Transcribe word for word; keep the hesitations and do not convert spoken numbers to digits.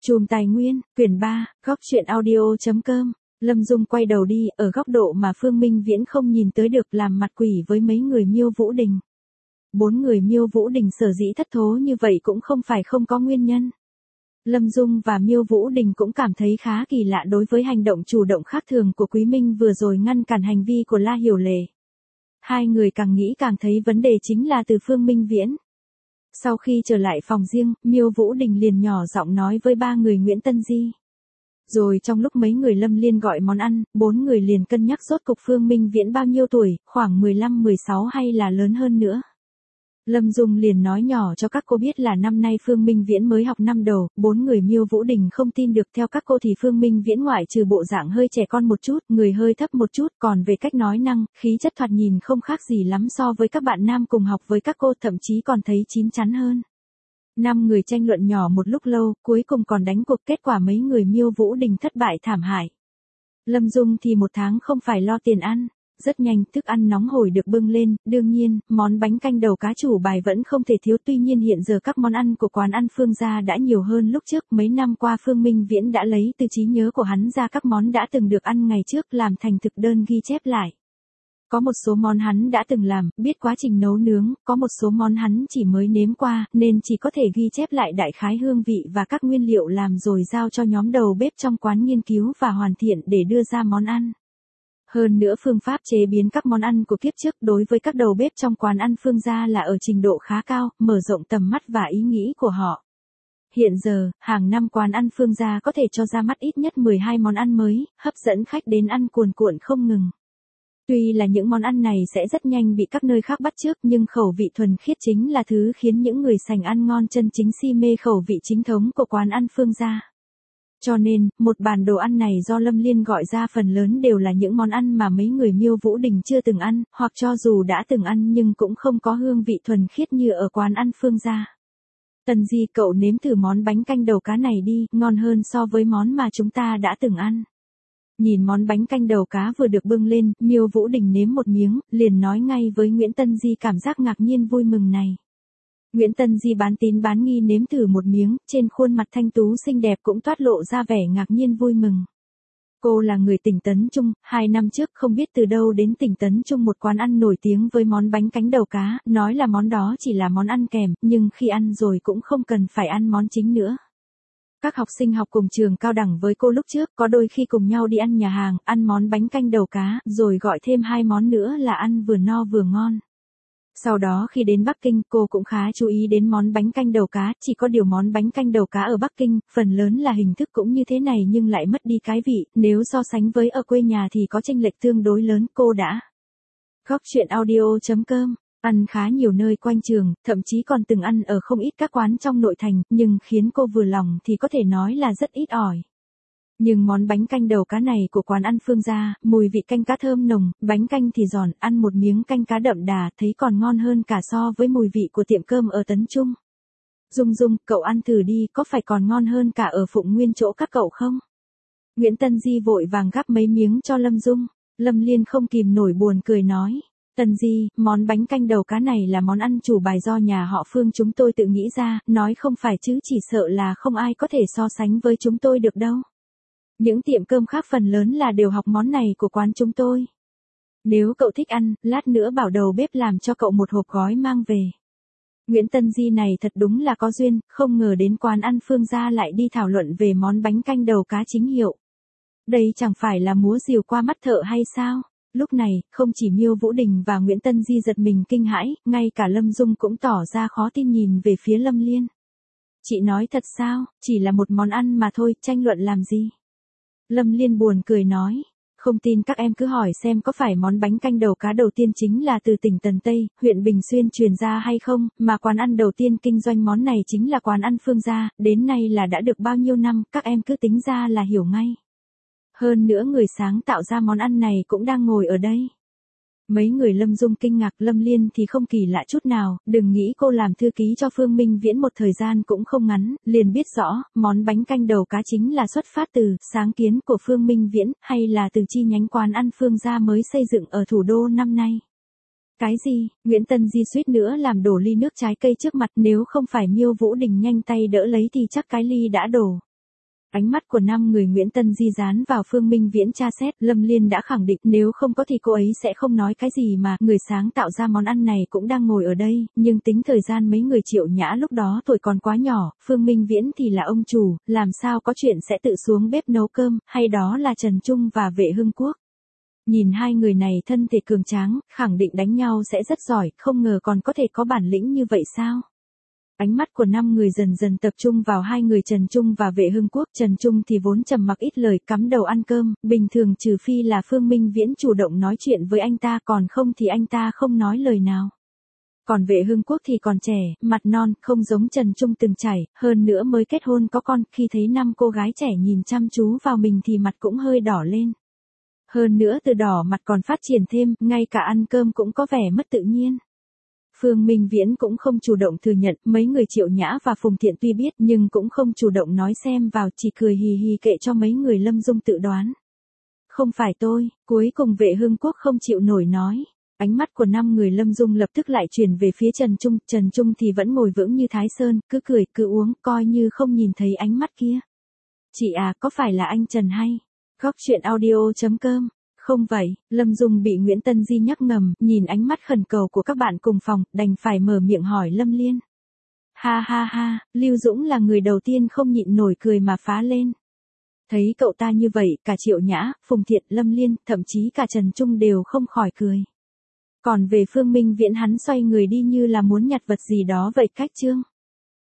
Chùm Tài Nguyên, quyển ba, góc truyện audio.com. Lâm Dung quay đầu đi, ở góc độ mà Phương Minh Viễn không nhìn tới được, làm mặt quỷ với mấy người Miêu Vũ Đình. Bốn người Miêu Vũ Đình sở dĩ thất thố như vậy cũng không phải không có nguyên nhân. Lâm Dung và Miêu Vũ Đình cũng cảm thấy khá kỳ lạ đối với hành động chủ động khác thường của Quý Minh vừa rồi ngăn cản hành vi của La Hiểu Lệ. Hai người càng nghĩ càng thấy vấn đề chính là từ Phương Minh Viễn. Sau khi trở lại phòng riêng, Miêu Vũ Đình liền nhỏ giọng nói với ba người Nguyễn Tân Di. Rồi trong lúc mấy người Lâm Liên gọi món ăn, bốn người liền cân nhắc rốt cục Phương Minh Viễn bao nhiêu tuổi, khoảng mười lăm mười sáu hay là lớn hơn nữa. Lâm Dung liền nói nhỏ cho các cô biết là năm nay Phương Minh Viễn mới học năm đầu, bốn người Miêu Vũ Đình không tin được, theo các cô thì Phương Minh Viễn ngoại trừ bộ dạng hơi trẻ con một chút, người hơi thấp một chút, còn về cách nói năng, khí chất thoạt nhìn không khác gì lắm so với các bạn nam cùng học với các cô, thậm chí còn thấy chín chắn hơn. Năm người tranh luận nhỏ một lúc lâu, cuối cùng còn đánh cuộc, kết quả mấy người Miêu Vũ Đình thất bại thảm hại. Lâm Dung thì một tháng không phải lo tiền ăn. Rất nhanh, thức ăn nóng hổi được bưng lên, đương nhiên, món bánh canh đầu cá chủ bài vẫn không thể thiếu, tuy nhiên hiện giờ các món ăn của quán ăn Phương gia đã nhiều hơn lúc trước, mấy năm qua Phương Minh Viễn đã lấy từ trí nhớ của hắn ra các món đã từng được ăn ngày trước làm thành thực đơn ghi chép lại. Có một số món hắn đã từng làm, biết quá trình nấu nướng, có một số món hắn chỉ mới nếm qua, nên chỉ có thể ghi chép lại đại khái hương vị và các nguyên liệu làm rồi giao cho nhóm đầu bếp trong quán nghiên cứu và hoàn thiện để đưa ra món ăn. Hơn nữa phương pháp chế biến các món ăn của kiếp trước đối với các đầu bếp trong quán ăn Phương gia là ở trình độ khá cao, mở rộng tầm mắt và ý nghĩ của họ. Hiện giờ, hàng năm quán ăn Phương gia có thể cho ra mắt ít nhất mười hai món ăn mới, hấp dẫn khách đến ăn cuồn cuộn không ngừng. Tuy là những món ăn này sẽ rất nhanh bị các nơi khác bắt chước, nhưng khẩu vị thuần khiết chính là thứ khiến những người sành ăn ngon chân chính si mê khẩu vị chính thống của quán ăn Phương gia. Cho nên, một bàn đồ ăn này do Lâm Liên gọi ra phần lớn đều là những món ăn mà mấy người Miêu Vũ Đình chưa từng ăn, hoặc cho dù đã từng ăn nhưng cũng không có hương vị thuần khiết như ở quán ăn Phương gia. Tần Di, cậu nếm thử món bánh canh đầu cá này đi, ngon hơn so với món mà chúng ta đã từng ăn. Nhìn món bánh canh đầu cá vừa được bưng lên, Miêu Vũ Đình nếm một miếng, liền nói ngay với Nguyễn Tân Di cảm giác ngạc nhiên vui mừng này. Nguyễn Tân Di bán tín bán nghi nếm thử một miếng, trên khuôn mặt thanh tú xinh đẹp cũng toát lộ ra vẻ ngạc nhiên vui mừng. Cô là người tỉnh Tấn Trung, hai năm trước không biết từ đâu đến tỉnh Tấn Trung một quán ăn nổi tiếng với món bánh cánh đầu cá, nói là món đó chỉ là món ăn kèm, nhưng khi ăn rồi cũng không cần phải ăn món chính nữa. Các học sinh học cùng trường cao đẳng với cô lúc trước có đôi khi cùng nhau đi ăn nhà hàng, ăn món bánh canh đầu cá, rồi gọi thêm hai món nữa là ăn vừa no vừa ngon. Sau đó khi đến Bắc Kinh, cô cũng khá chú ý đến món bánh canh đầu cá, chỉ có điều món bánh canh đầu cá ở Bắc Kinh, phần lớn là hình thức cũng như thế này nhưng lại mất đi cái vị, nếu so sánh với ở quê nhà thì có chênh lệch tương đối lớn, cô đã. Góc truyện audio.com, ăn khá nhiều nơi quanh trường, thậm chí còn từng ăn ở không ít các quán trong nội thành, nhưng khiến cô vừa lòng thì có thể nói là rất ít ỏi. Nhưng món bánh canh đầu cá này của quán ăn Phương gia, mùi vị canh cá thơm nồng, bánh canh thì giòn, ăn một miếng canh cá đậm đà, thấy còn ngon hơn cả so với mùi vị của tiệm cơm ở Tấn Trung. Dung Dung, cậu ăn thử đi, có phải còn ngon hơn cả ở Phụng Nguyên chỗ các cậu không? Nguyễn Tân Di vội vàng gắp mấy miếng cho Lâm Dung. Lâm Liên không kìm nổi buồn cười nói. Tân Di, món bánh canh đầu cá này là món ăn chủ bài do nhà họ Phương chúng tôi tự nghĩ ra, nói không phải chứ chỉ sợ là không ai có thể so sánh với chúng tôi được đâu. Những tiệm cơm khác phần lớn là đều học món này của quán chúng tôi. Nếu cậu thích ăn, lát nữa bảo đầu bếp làm cho cậu một hộp gói mang về. Nguyễn Tân Di này thật đúng là có duyên, không ngờ đến quán ăn Phương gia lại đi thảo luận về món bánh canh đầu cá chính hiệu. Đây chẳng phải là múa rìu qua mắt thợ hay sao? Lúc này, không chỉ Miêu Vũ Đình và Nguyễn Tân Di giật mình kinh hãi, ngay cả Lâm Dung cũng tỏ ra khó tin nhìn về phía Lâm Liên. Chị nói thật sao, chỉ là một món ăn mà thôi, tranh luận làm gì? Lâm Liên buồn cười nói, không tin các em cứ hỏi xem có phải món bánh canh đầu cá đầu tiên chính là từ tỉnh Tần Tây, huyện Bình Xuyên truyền ra hay không, mà quán ăn đầu tiên kinh doanh món này chính là quán ăn Phương gia, đến nay là đã được bao nhiêu năm, các em cứ tính ra là hiểu ngay. Hơn nữa người sáng tạo ra món ăn này cũng đang ngồi ở đây. Mấy người Lâm Dung kinh ngạc, Lâm Liên thì không kỳ lạ chút nào, đừng nghĩ cô làm thư ký cho Phương Minh Viễn một thời gian cũng không ngắn, liền biết rõ, món bánh canh đầu cá chính là xuất phát từ sáng kiến của Phương Minh Viễn, hay là từ chi nhánh quán ăn Phương gia mới xây dựng ở thủ đô năm nay. Cái gì? Nguyễn Tân Di suýt nữa làm đổ ly nước trái cây trước mặt, nếu không phải Miêu Vũ Đình nhanh tay đỡ lấy thì chắc cái ly đã đổ. Ánh mắt của năm người Nguyễn Tân Di dán vào Phương Minh Viễn tra xét, Lâm Liên đã khẳng định nếu không có thì cô ấy sẽ không nói cái gì mà, người sáng tạo ra món ăn này cũng đang ngồi ở đây, nhưng tính thời gian mấy người Triệu Nhã lúc đó tuổi còn quá nhỏ, Phương Minh Viễn thì là ông chủ, làm sao có chuyện sẽ tự xuống bếp nấu cơm, hay đó là Trần Trung và Vệ Hưng Quốc. Nhìn hai người này thân thể cường tráng, khẳng định đánh nhau sẽ rất giỏi, không ngờ còn có thể có bản lĩnh như vậy sao? Ánh mắt của năm người dần dần tập trung vào hai người Trần Trung và Vệ Hưng Quốc. Trần Trung thì vốn trầm mặc ít lời, cắm đầu ăn cơm, bình thường trừ phi là Phương Minh Viễn chủ động nói chuyện với anh ta, còn không thì anh ta không nói lời nào. Còn Vệ Hưng Quốc thì còn trẻ, mặt non, không giống Trần Trung từng chảy, hơn nữa mới kết hôn có con, khi thấy năm cô gái trẻ nhìn chăm chú vào mình thì mặt cũng hơi đỏ lên. Hơn nữa từ đỏ mặt còn phát triển thêm, ngay cả ăn cơm cũng có vẻ mất tự nhiên. Phương Minh Viễn cũng không chủ động thừa nhận, mấy người Triệu Nhã và Phùng Thiện tuy biết nhưng cũng không chủ động nói xem vào, chỉ cười hì hì kệ cho mấy người Lâm Dung tự đoán. Không phải tôi, cuối cùng Vệ Hưng Quốc không chịu nổi nói. Ánh mắt của năm người Lâm Dung lập tức lại chuyển về phía Trần Trung, Trần Trung thì vẫn ngồi vững như Thái Sơn, cứ cười, cứ uống, coi như không nhìn thấy ánh mắt kia. Chị à, có phải là anh Trần hay? Góc chuyện audio chấm com. Không vậy, Lâm Dung bị Nguyễn Tân Di nhắc ngầm, nhìn ánh mắt khẩn cầu của các bạn cùng phòng, đành phải mở miệng hỏi Lâm Liên. Ha ha ha, Lưu Dũng là người đầu tiên không nhịn nổi cười mà phá lên. Thấy cậu ta như vậy, cả Triệu Nhã, Phùng Thiện, Lâm Liên, thậm chí cả Trần Trung đều không khỏi cười. Còn về Phương Minh Viễn hắn xoay người đi như là muốn nhặt vật gì đó vậy cách chương.